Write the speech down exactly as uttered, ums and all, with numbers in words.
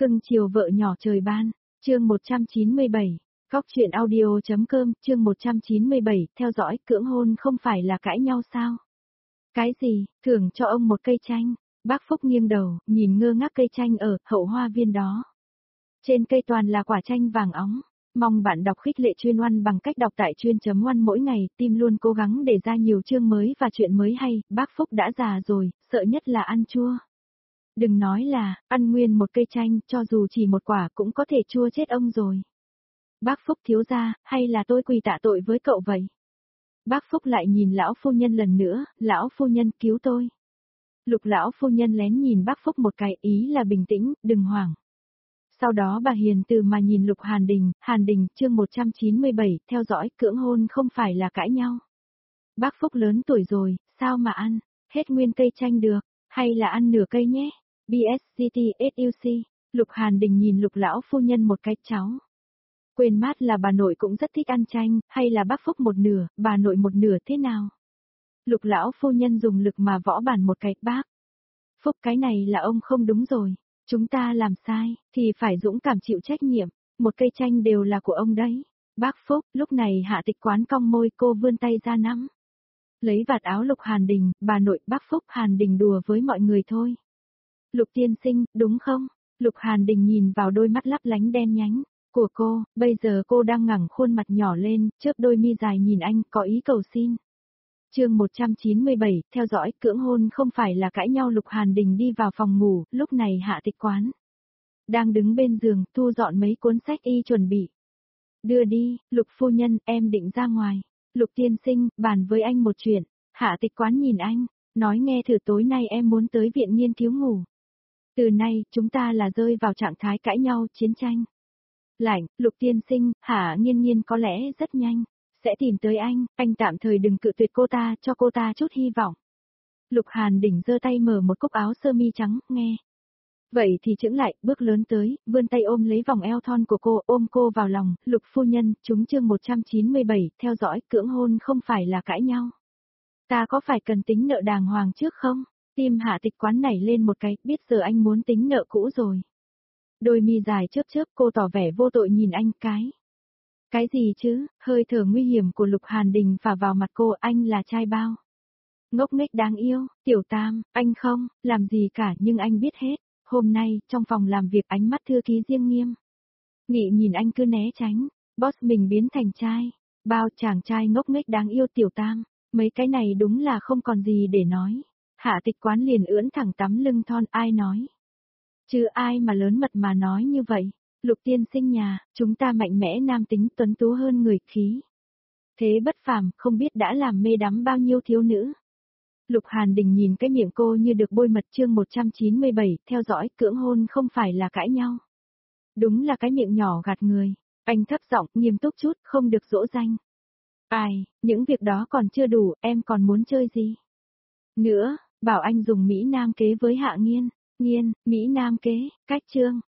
Cưng chiều vợ nhỏ trời ban, chương một trăm chín mươi bảy, Góc truyện audio.com, chương một trăm chín mươi bảy, theo dõi, cưỡng hôn không phải là cãi nhau sao? Cái gì, thưởng cho ông một cây chanh, bác Phúc nghiêng đầu, nhìn ngơ ngác cây chanh ở hậu hoa viên đó. Trên cây toàn là quả chanh vàng óng, mong bạn đọc khích lệ chuyên oan bằng cách đọc tại chuyên.oan mỗi ngày, tim luôn cố gắng để ra nhiều chương mới và chuyện mới hay, bác Phúc đã già rồi, sợ nhất là ăn chua. Đừng nói là, ăn nguyên một cây chanh, cho dù chỉ một quả cũng có thể chua chết ông rồi. Bác Phúc thiếu gia, hay là tôi quỳ tạ tội với cậu vậy? Bác Phúc lại nhìn lão phu nhân lần nữa, lão phu nhân cứu tôi. Lục lão phu nhân lén nhìn bác Phúc một cái, ý là bình tĩnh, đừng hoảng. Sau đó bà hiền từ mà nhìn Lục Hàn Đình, Hàn Đình, chương một trăm chín mươi bảy, theo dõi, cưỡng hôn không phải là cãi nhau. Bác Phúc lớn tuổi rồi, sao mà ăn, hết nguyên cây chanh được, hay là ăn nửa cây nhé? bê ét xê tê ét u xê, Lục Hàn Đình nhìn Lục lão phu nhân một cái, cháu. Quên mát là bà nội cũng rất thích ăn chanh, hay là bác Phúc một nửa, bà nội một nửa thế nào? Lục lão phu nhân dùng lực mà võ bàn một cái, bác. Phúc cái này là ông không đúng rồi, chúng ta làm sai, thì phải dũng cảm chịu trách nhiệm, một cây chanh đều là của ông đấy. Bác Phúc, lúc này Hạ Tịch Quán cong môi, cô vươn tay ra nắm. Lấy vạt áo Lục Hàn Đình, bà nội, bác Phúc, Hàn Đình đùa với mọi người thôi. Lục tiên sinh, đúng không? Lục Hàn Đình nhìn vào đôi mắt lấp lánh đen nhánh của cô, bây giờ cô đang ngẩng khuôn mặt nhỏ lên, chớp đôi mi dài nhìn anh, có ý cầu xin. Chương một trăm chín mươi bảy, theo dõi, cưỡng hôn không phải là cãi nhau. Lục Hàn Đình đi vào phòng ngủ, lúc này Hạ Tịch Quán đang đứng bên giường, thu dọn mấy cuốn sách y chuẩn bị. Đưa đi, Lục phu nhân, em định ra ngoài. Lục tiên sinh, bàn với anh một chuyện. Hạ Tịch Quán nhìn anh, nói nghe thử, tối nay em muốn tới viện nghiên cứu ngủ. Từ nay, chúng ta là rơi vào trạng thái cãi nhau, chiến tranh. Lạnh, Lục tiên sinh, Hạ Nghiên Nghiên có lẽ rất nhanh sẽ tìm tới anh, anh tạm thời đừng cự tuyệt cô ta, cho cô ta chút hy vọng. Lục Hàn Đỉnh giơ tay mở một cúc áo sơ mi trắng, nghe. Vậy thì chững lại, bước lớn tới, vươn tay ôm lấy vòng eo thon của cô, ôm cô vào lòng. Lục phu nhân, chúng chương một trăm chín mươi bảy, theo dõi, cưỡng hôn không phải là cãi nhau. Ta có phải cần tính nợ đàng hoàng trước không? Tim Hạ Tịch Quán nảy lên một cái, biết giờ anh muốn tính nợ cũ rồi. Đôi mi dài chớp chớp, cô tỏ vẻ vô tội nhìn anh, cái. Cái gì chứ, hơi thở nguy hiểm của Lục Hàn Đình phả vào mặt cô, anh là trai bao. Ngốc nghếch đáng yêu, Tiểu Tam, anh không, làm gì cả nhưng anh biết hết. Hôm nay, trong phòng làm việc ánh mắt thư ký riêng nghiêm. Nghị nhìn anh cứ né tránh, boss mình biến thành trai. Bao chàng trai ngốc nghếch đáng yêu Tiểu Tam, mấy cái này đúng là không còn gì để nói. Hạ Tịch Quán liền ưỡn thẳng tắm lưng thon, ai nói. Chứ ai mà lớn mật mà nói như vậy. Lục tiên sinh nhà, chúng ta mạnh mẽ nam tính tuấn tú hơn người, khí. Thế bất phàm, không biết đã làm mê đắm bao nhiêu thiếu nữ. Lục Hàn Đình nhìn cái miệng cô như được bôi mật. Chương một trăm chín mươi bảy, theo dõi, cưỡng hôn không phải là cãi nhau. Đúng là cái miệng nhỏ gạt người. Anh thấp giọng, nghiêm túc chút, không được dỗ dành. Ai, những việc đó còn chưa đủ, em còn muốn chơi gì? Nữa, bảo anh dùng Mỹ Nam kế với Hạ Nghiên. Nghiên, Mỹ Nam kế, cách chương.